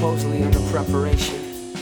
supposedly under preparation.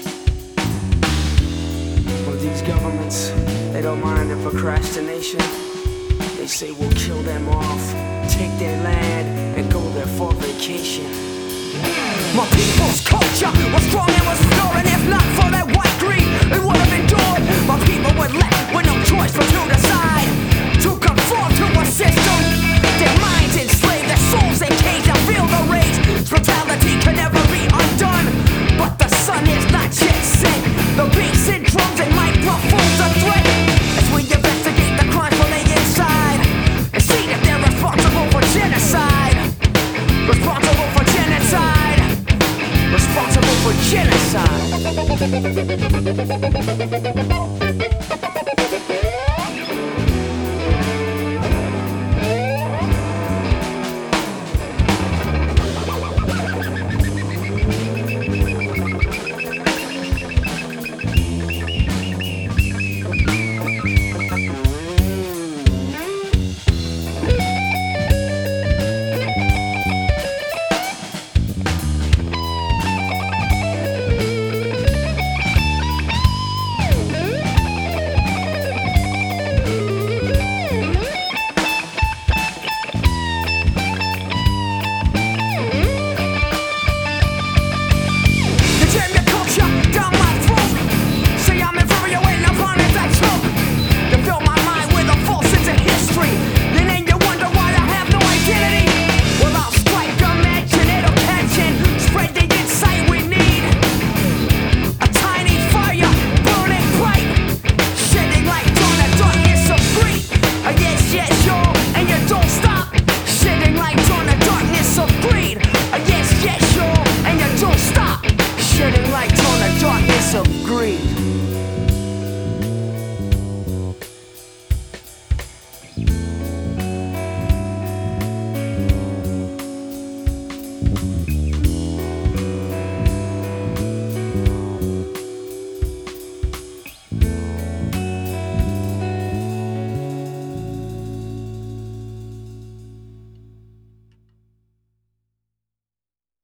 Well, these governments, they don't mind their procrastination. They say we'll kill them off, take their land, and go there for vacation. My people's culture was strong and was enduring. If not for that white greed, it would have endured. My people were left with no choice but to decide to conform to a system. Their minds enslaved, their souls encaged. I feel the rage. Brutality can never be undone. But the sun is not yet set. The beats and drums and microphones are threat. As we investigate the crimes from the inside and see that they're responsible for genocide. Responsible for genocide. Responsible for genocide.